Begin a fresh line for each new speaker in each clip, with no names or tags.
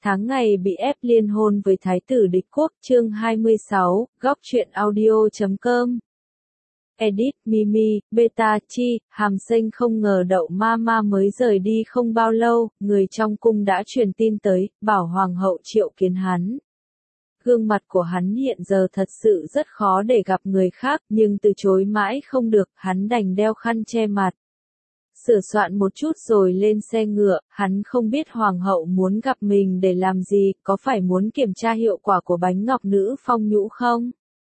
tháng ngày bị ép liên hôn với thái tử địch quốc, chương 26, góc truyện audio.com. Edit, Mimi, Beta, Chi, Hàm Sinh không ngờ Đậu Mama mới rời đi không bao lâu, người trong cung đã truyền tin tới, bảo hoàng hậu triệu kiến hắn. Gương mặt của hắn hiện giờ thật sự rất khó để gặp người khác, nhưng từ chối mãi không được, hắn đành đeo khăn che mặt. Sửa soạn một chút rồi lên xe ngựa, hắn không biết hoàng hậu muốn gặp mình để làm gì, có phải muốn kiểm tra hiệu quả của bánh ngọc nữ phong nhũ không?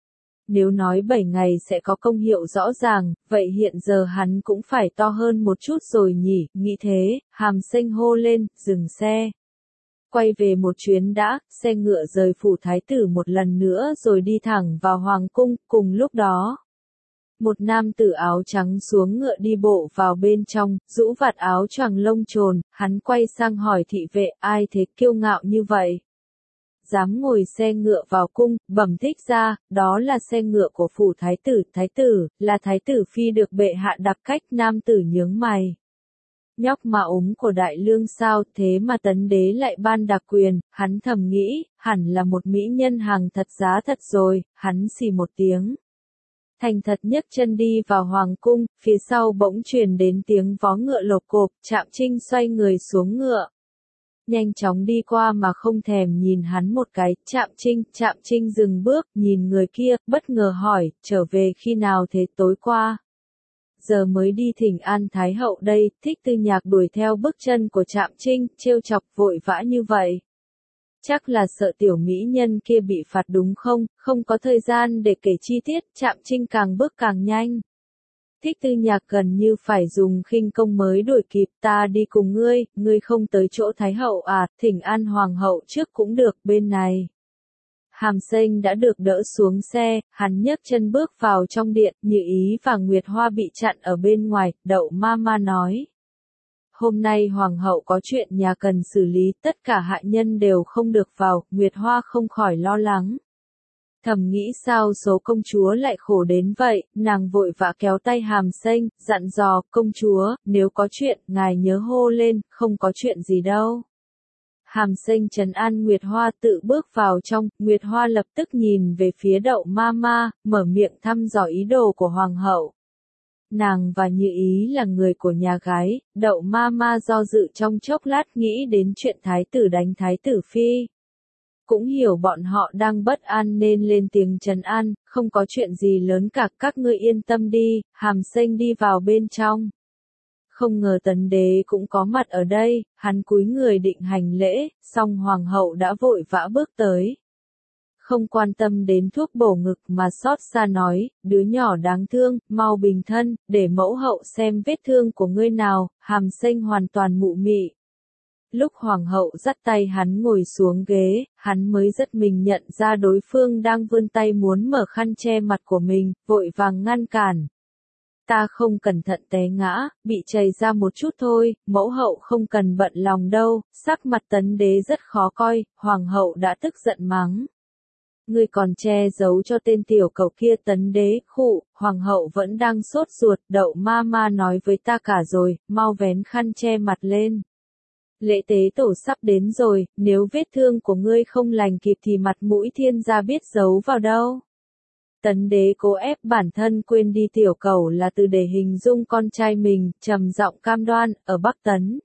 Nếu nói 7 ngày sẽ có công hiệu rõ ràng, vậy hiện giờ hắn cũng phải to hơn một chút rồi nhỉ, nghĩ thế, Hàm Sinh hô lên, dừng xe. Quay về một chuyến đã, xe ngựa rời phủ thái tử một lần nữa rồi đi thẳng vào hoàng cung, cùng lúc đó. Một nam tử áo trắng xuống ngựa đi bộ vào bên trong, rũ vạt áo choàng lông trồn, hắn quay sang hỏi thị vệ, ai thế kiêu ngạo như vậy? Dám ngồi xe ngựa vào cung, bẩm thích ra, đó là xe ngựa của phủ thái tử, là thái tử phi được bệ hạ đặc cách, nam tử nhướng mày. Nhóc mà ốm của đại lương sao, thế mà tấn đế lại ban đặc quyền, hắn thầm nghĩ, hẳn là một mỹ nhân hàng thật giá thật rồi, hắn xì một tiếng. Thành thật nhấc chân đi vào hoàng cung, phía sau bỗng truyền đến tiếng vó ngựa lộc cộp, Trạm Trinh xoay người xuống ngựa. Nhanh chóng đi qua mà không thèm nhìn hắn một cái, Trạm Trinh dừng bước, nhìn người kia, bất ngờ hỏi, trở về khi nào thế? Tối qua. Giờ mới đi thỉnh an Thái hậu đây, Thích Tư Nhạc đuổi theo bước chân của Trạm Trinh, trêu chọc vội vã như vậy. Chắc là sợ tiểu mỹ nhân kia bị phạt đúng không, không có thời gian để kể chi tiết, Trạm Trinh càng bước càng nhanh. Thích Tư Nhạc gần như phải dùng khinh công mới đuổi kịp, ta đi cùng ngươi không tới chỗ Thái hậu à, thỉnh an hoàng hậu trước cũng được, bên này. Hàm Sinh đã được đỡ xuống xe, hắn nhấc chân bước vào trong điện, Như Ý và Nguyệt Hoa bị chặn ở bên ngoài, Đậu Mama nói. Hôm nay hoàng hậu có chuyện nhà cần xử lý, tất cả hạ nhân đều không được vào, Nguyệt Hoa không khỏi lo lắng. Thầm nghĩ sao số công chúa lại khổ đến vậy, nàng vội vã kéo tay Hàm Sinh, dặn dò, công chúa, nếu có chuyện, ngài nhớ hô lên, không có chuyện gì đâu. Hàm Sinh trấn an Nguyệt Hoa tự bước vào trong, Nguyệt Hoa lập tức nhìn về phía Đậu Mama, mở miệng thăm dò ý đồ của hoàng hậu. Nàng và Như Ý là người của nhà gái, Đậu Mama do dự trong chốc lát nghĩ đến chuyện thái tử đánh thái tử phi. Cũng hiểu bọn họ đang bất an nên lên tiếng trấn an, không có chuyện gì lớn cả, các ngươi yên tâm đi, Hàm Sinh đi vào bên trong. Không ngờ tấn đế cũng có mặt ở đây, hắn cúi người định hành lễ, song hoàng hậu đã vội vã bước tới. Không quan tâm đến thuốc bổ ngực mà xót xa nói, đứa nhỏ đáng thương, mau bình thân, để mẫu hậu xem vết thương của ngươi nào, Hàm Sinh hoàn toàn mụ mị. Lúc hoàng hậu dắt tay hắn ngồi xuống ghế, hắn mới rất mình nhận ra đối phương đang vươn tay muốn mở khăn che mặt của mình, vội vàng ngăn cản. Ta không cẩn thận té ngã, bị chảy ra một chút thôi, mẫu hậu không cần bận lòng đâu, sắc mặt tấn đế rất khó coi, hoàng hậu đã tức giận mắng. Ngươi còn che giấu cho tên tiểu cẩu kia, tấn đế, khụ, hoàng hậu vẫn đang sốt ruột, Đậu Mama nói với ta cả rồi, mau vén khăn che mặt lên. Lễ tế tổ sắp đến rồi, nếu vết thương của ngươi không lành kịp thì mặt mũi thiên gia biết giấu vào đâu. Tấn đế cố ép bản thân quên đi tiểu cẩu là từ để hình dung con trai mình, trầm giọng cam đoan, ở Bắc Tấn.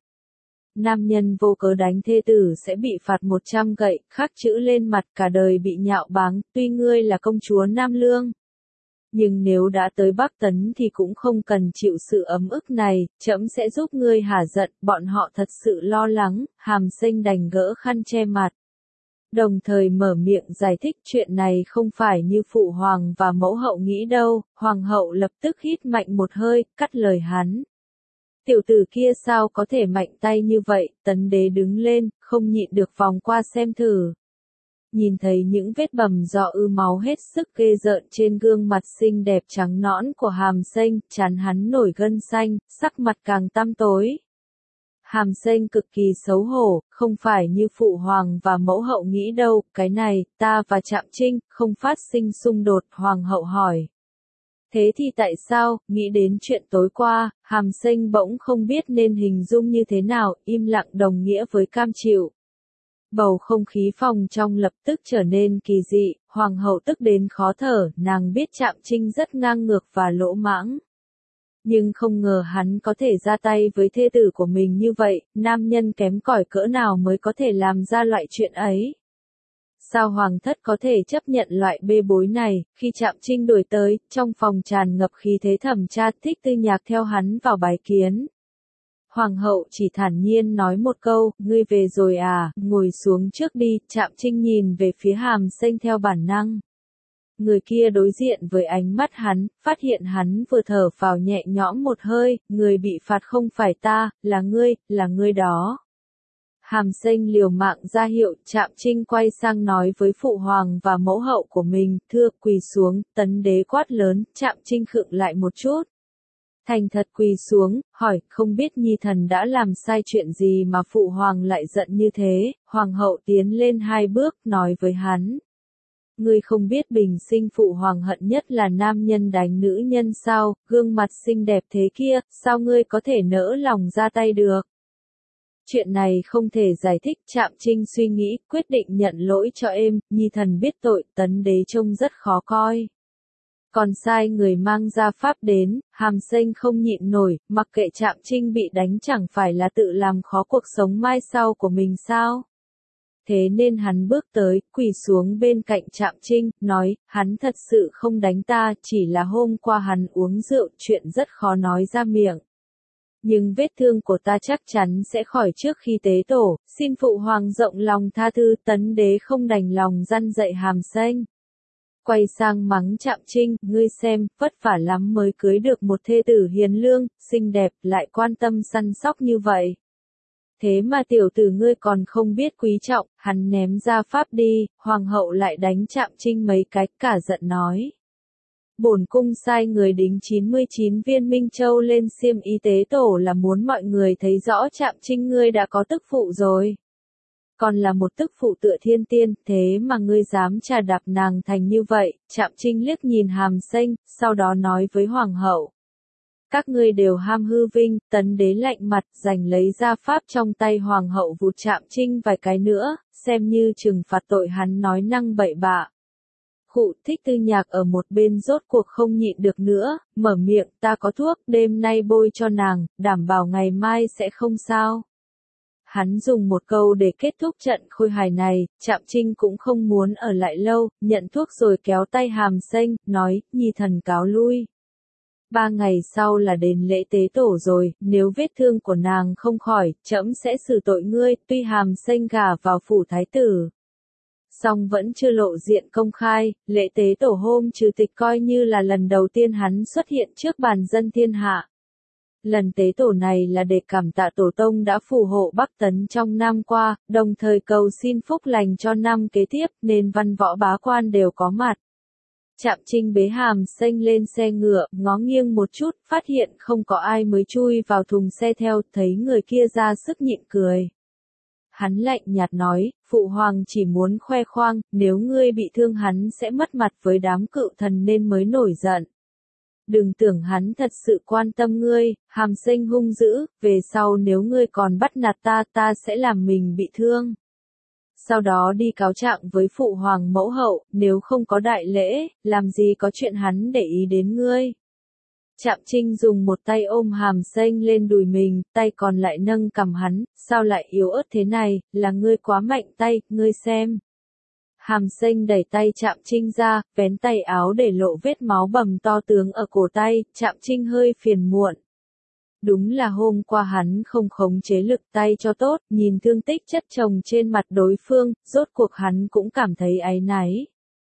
Nam nhân vô cớ đánh thê tử sẽ bị phạt 100 gậy, khắc chữ lên mặt cả đời bị nhạo báng, tuy ngươi là công chúa Nam Lương. Nhưng nếu đã tới Bắc Tấn thì cũng không cần chịu sự ấm ức này, trẫm sẽ giúp ngươi hả giận, bọn họ thật sự lo lắng, Hàm Sinh đành gỡ khăn che mặt. Đồng thời mở miệng giải thích chuyện này không phải như phụ hoàng và mẫu hậu nghĩ đâu, hoàng hậu lập tức hít mạnh một hơi, cắt lời hắn. Tiểu tử kia sao có thể mạnh tay như vậy, tấn đế đứng lên, không nhịn được vòng qua xem thử. Nhìn thấy những vết bầm do máu hết sức ghê rợn trên gương mặt xinh đẹp trắng nõn của Hàm Sinh, trán hắn nổi gân xanh, sắc mặt càng tăm tối. Hàm Sinh cực kỳ xấu hổ, không phải như phụ hoàng và mẫu hậu nghĩ đâu, cái này, ta và Trạm Trinh, không phát sinh xung đột, hoàng hậu hỏi. Thế thì tại sao, nghĩ đến chuyện tối qua, Hàm Sinh bỗng không biết nên hình dung như thế nào, im lặng đồng nghĩa với cam chịu. Bầu không khí phòng trong lập tức trở nên kỳ dị, hoàng hậu tức đến khó thở, nàng biết Trạm Trinh rất ngang ngược và lỗ mãng. Nhưng không ngờ hắn có thể ra tay với thê tử của mình như vậy, nam nhân kém cỏi cỡ nào mới có thể làm ra loại chuyện ấy. Sao hoàng thất có thể chấp nhận loại bê bối này, khi Trạm Trinh đuổi tới, trong phòng tràn ngập khí thế thẩm tra Thích Tư Nhạc theo hắn vào bái kiến. Hoàng hậu chỉ thản nhiên nói một câu, ngươi về rồi à, ngồi xuống trước đi, Trạm Trinh nhìn về phía Hàm Xanh theo bản năng. Người kia đối diện với ánh mắt hắn, phát hiện hắn vừa thở phào nhẹ nhõm một hơi, người bị phạt không phải ta, là ngươi đó. Hàm Xanh liều mạng ra hiệu, Trạm Trinh quay sang nói với phụ hoàng và mẫu hậu của mình, thưa quỳ xuống, Tấn đế quát lớn, Trạm Trinh khựng lại một chút. Thành thật quỳ xuống, hỏi, không biết nhi thần đã làm sai chuyện gì mà phụ hoàng lại giận như thế, hoàng hậu tiến lên 2 bước, nói với hắn. Ngươi không biết bình sinh phụ hoàng hận nhất là nam nhân đánh nữ nhân sao, gương mặt xinh đẹp thế kia, sao ngươi có thể nỡ lòng ra tay được? Chuyện này không thể giải thích, Trạm Trinh suy nghĩ, quyết định nhận lỗi cho êm, nhi thần biết tội, Tấn đế trông rất khó coi. Còn sai người mang gia pháp đến, Hàm Xanh không nhịn nổi, mặc kệ Trạm Trinh bị đánh chẳng phải là tự làm khó cuộc sống mai sau của mình sao? Thế nên hắn bước tới, quỳ xuống bên cạnh Trạm Trinh, nói, hắn thật sự không đánh ta, chỉ là hôm qua hắn uống rượu, chuyện rất khó nói ra miệng. Nhưng vết thương của ta chắc chắn sẽ khỏi trước khi tế tổ, xin phụ hoàng rộng lòng tha thứ. Tấn đế không đành lòng răn dạy Hàm Xanh. Quay sang mắng Trạm Trinh, ngươi xem, vất vả lắm mới cưới được một thê tử hiền lương, xinh đẹp, lại quan tâm săn sóc như vậy. Thế mà tiểu tử ngươi còn không biết quý trọng, hắn ném ra pháp đi, hoàng hậu lại đánh Trạm Trinh mấy cái, cả giận nói. Bổn cung sai người đính 99 viên Minh Châu lên xiêm y tế tổ là muốn mọi người thấy rõ Trạm Trinh ngươi đã có tức phụ rồi. Còn là một tức phụ tựa thiên tiên, thế mà ngươi dám trà đạp nàng thành như vậy, Trạm Trinh liếc nhìn Hàm Xanh, sau đó nói với hoàng hậu. Các ngươi đều ham hư vinh, Tấn đế lạnh mặt, giành lấy ra pháp trong tay hoàng hậu vụt Trạm Trinh vài cái nữa, xem như trừng phạt tội hắn nói năng bậy bạ. Khụ, Thích Tư Nhạc ở một bên rốt cuộc không nhịn được nữa, mở miệng, ta có thuốc, đêm nay bôi cho nàng, đảm bảo ngày mai sẽ không sao. Hắn dùng một câu để kết thúc trận khôi hài này, Trạm Trinh cũng không muốn ở lại lâu, nhận thuốc rồi kéo tay Hàm Xanh, nói, nhi thần cáo lui. 3 ngày sau là đến lễ tế tổ rồi, nếu vết thương của nàng không khỏi, trẫm sẽ xử tội ngươi, tuy Hàm Xanh gả vào phủ thái tử. Song vẫn chưa lộ diện công khai, lễ tế tổ hôm trừ tịch coi như là lần đầu tiên hắn xuất hiện trước bàn dân thiên hạ. Lần tế tổ này là để cảm tạ tổ tông đã phù hộ Bắc Tấn trong năm qua, đồng thời cầu xin phúc lành cho năm kế tiếp, nên văn võ bá quan đều có mặt. Trạm Trinh bế Hàm Xanh lên xe ngựa, ngó nghiêng một chút, phát hiện không có ai mới chui vào thùng xe theo, thấy người kia ra sức nhịn cười. Hắn lạnh nhạt nói, phụ hoàng chỉ muốn khoe khoang, nếu ngươi bị thương hắn sẽ mất mặt với đám cựu thần nên mới nổi giận. Đừng tưởng hắn thật sự quan tâm ngươi, Hàm Xanh hung dữ, về sau nếu ngươi còn bắt nạt ta, ta sẽ làm mình bị thương. Sau đó đi cáo trạng với phụ hoàng mẫu hậu, nếu không có đại lễ, làm gì có chuyện hắn để ý đến ngươi. Trạm Trinh dùng một tay ôm Hàm Xanh lên đùi mình, tay còn lại nâng cằm hắn, sao lại yếu ớt thế này, là ngươi quá mạnh tay, ngươi xem. Hàm Xanh đẩy tay Trạm Trinh ra, vén tay áo để lộ vết máu bầm to tướng ở cổ tay, Trạm Trinh hơi phiền muộn. Đúng là hôm qua hắn không khống chế lực tay cho tốt, nhìn thương tích chất chồng trên mặt đối phương, rốt cuộc hắn cũng cảm thấy áy náy.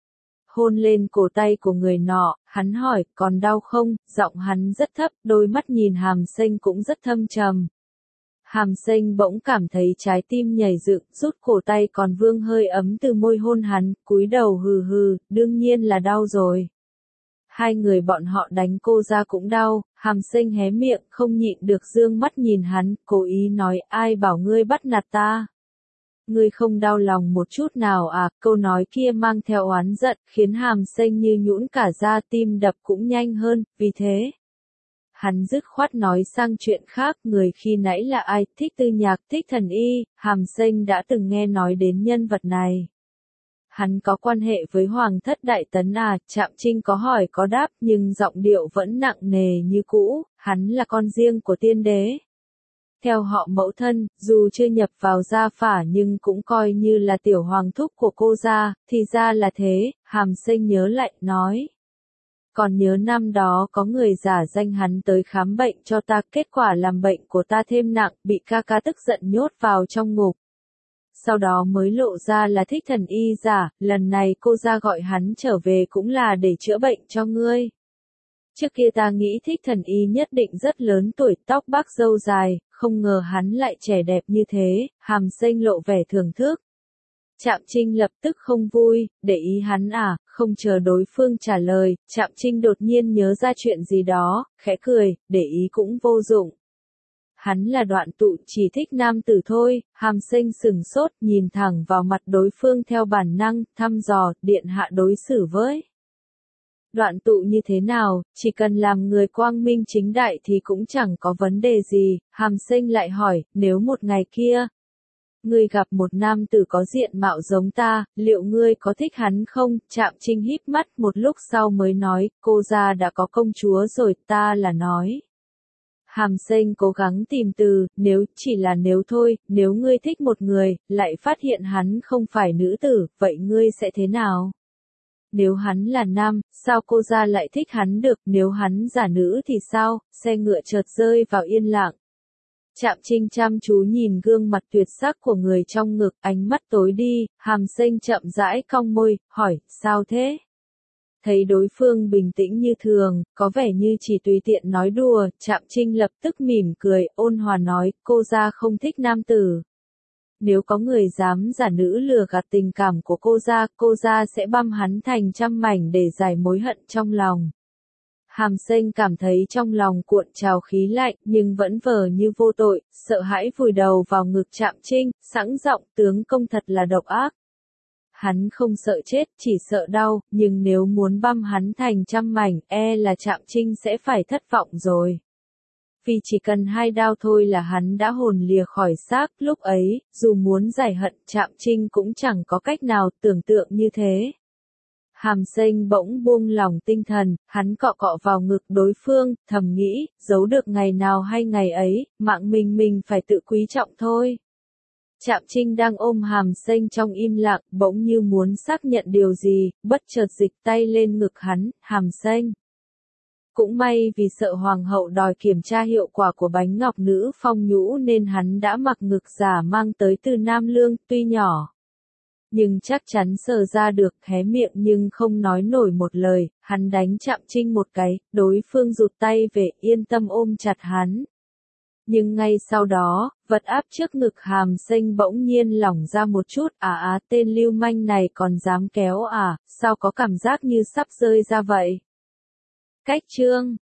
Hôn lên cổ tay của người nọ, hắn hỏi, còn đau không, giọng hắn rất thấp, đôi mắt nhìn Hàm Xanh cũng rất thâm trầm. Hàm Xanh bỗng cảm thấy trái tim nhảy dựng, rút cổ tay còn vương hơi ấm từ môi hôn hắn, cúi đầu hừ hừ, đương nhiên là đau rồi. Hai người bọn họ đánh cô ra cũng đau, Hàm Xanh hé miệng, không nhịn được dương mắt nhìn hắn, cố ý nói, ai bảo ngươi bắt nạt ta. Ngươi không đau lòng một chút nào à, câu nói kia mang theo oán giận, khiến Hàm Xanh như nhũn cả da, tim đập cũng nhanh hơn, vì thế. hắn dứt khoát nói sang chuyện khác, người khi nãy là ai, Thích Tư Nhạc, Thích Thần Y, Hàm Sinh đã từng nghe nói đến nhân vật này. Hắn có quan hệ với Hoàng thất Đại Tấn à, Trạm Trinh có hỏi có đáp nhưng giọng điệu vẫn nặng nề như cũ, hắn là con riêng của tiên đế. Theo họ mẫu thân, dù chưa nhập vào gia phả nhưng cũng coi như là tiểu hoàng thúc của cô gia, thì ra là thế, Hàm Sinh nhớ lại, nói. Còn nhớ năm đó có người giả danh hắn tới khám bệnh cho ta, kết quả làm bệnh của ta thêm nặng, bị ca ca tức giận nhốt vào trong ngục. Sau đó mới lộ ra là Thích Thần Y giả, lần này cô gia gọi hắn trở về cũng là để chữa bệnh cho ngươi. Trước kia ta nghĩ Thích Thần Y nhất định rất lớn tuổi, tóc bạc râu dài, không ngờ hắn lại trẻ đẹp như thế, Hàm Sinh lộ vẻ thưởng thức. Trạm Trinh lập tức không vui, để ý hắn à, không chờ đối phương trả lời, Trạm Trinh đột nhiên nhớ ra chuyện gì đó, khẽ cười, để ý cũng vô dụng. Hắn là Đoạn Tụ, chỉ thích nam tử thôi, Hàm Sinh sừng sốt, nhìn thẳng vào mặt đối phương theo bản năng, thăm dò, điện hạ đối xử với. Đoạn Tụ như thế nào, chỉ cần làm người quang minh chính đại thì cũng chẳng có vấn đề gì, Hàm Sinh lại hỏi, nếu một ngày kia, ngươi gặp một nam tử có diện mạo giống ta, liệu ngươi có thích hắn không? Trạm Trinh híp mắt một lúc sau mới nói, cô gia đã có công chúa rồi, ta là nói. Hàm Sinh cố gắng tìm từ, nếu, chỉ là nếu thôi, nếu ngươi thích một người, lại phát hiện hắn không phải nữ tử, vậy ngươi sẽ thế nào? Nếu hắn là nam, sao cô gia lại thích hắn được, nếu hắn giả nữ thì sao? Xe ngựa chợt rơi vào yên lặng. Trạm Trinh chăm chú nhìn gương mặt tuyệt sắc của người trong ngực, ánh mắt tối đi, Hàm Sinh chậm rãi cong môi, hỏi, sao thế? Thấy đối phương bình tĩnh như thường, có vẻ như chỉ tùy tiện nói đùa, Trạm Trinh lập tức mỉm cười, ôn hòa nói, cô gia không thích nam tử. Nếu có người dám giả nữ lừa gạt tình cảm của cô gia sẽ băm hắn thành trăm mảnh để giải mối hận trong lòng. Hàm Sinh cảm thấy trong lòng cuộn trào khí lạnh, nhưng vẫn vờ như vô tội, sợ hãi vùi đầu vào ngực Trạm Trinh, sẵn giọng, tướng công thật là độc ác. Hắn không sợ chết, chỉ sợ đau, nhưng nếu muốn băm hắn thành trăm mảnh, là Trạm Trinh sẽ phải thất vọng rồi. Vì chỉ cần 2 đao thôi là hắn đã hồn lìa khỏi xác, lúc ấy, dù muốn giải hận, Trạm Trinh cũng chẳng có cách nào tưởng tượng như thế. Hàm Sinh bỗng buông lỏng tinh thần, hắn cọ cọ vào ngực đối phương, thầm nghĩ, giấu được ngày nào hay ngày ấy, mạng mình phải tự quý trọng thôi. Trạm Trinh đang ôm Hàm Sinh trong im lặng, bỗng như muốn xác nhận điều gì, bất chợt dịch tay lên ngực hắn, Hàm Sinh. Cũng may vì sợ hoàng hậu đòi kiểm tra hiệu quả của bánh ngọc nữ phong nhũ nên hắn đã mặc ngực giả mang tới từ Nam Lương, tuy nhỏ. Nhưng chắc chắn sờ ra được, hé miệng nhưng không nói nổi một lời, hắn đánh Trạm Trinh một cái, đối phương rụt tay về, yên tâm ôm chặt hắn. Nhưng ngay sau đó, vật áp trước ngực Hàm Sinh bỗng nhiên lỏng ra một chút, tên lưu manh này còn dám kéo à, sao có cảm giác như sắp rơi ra vậy? Cách chương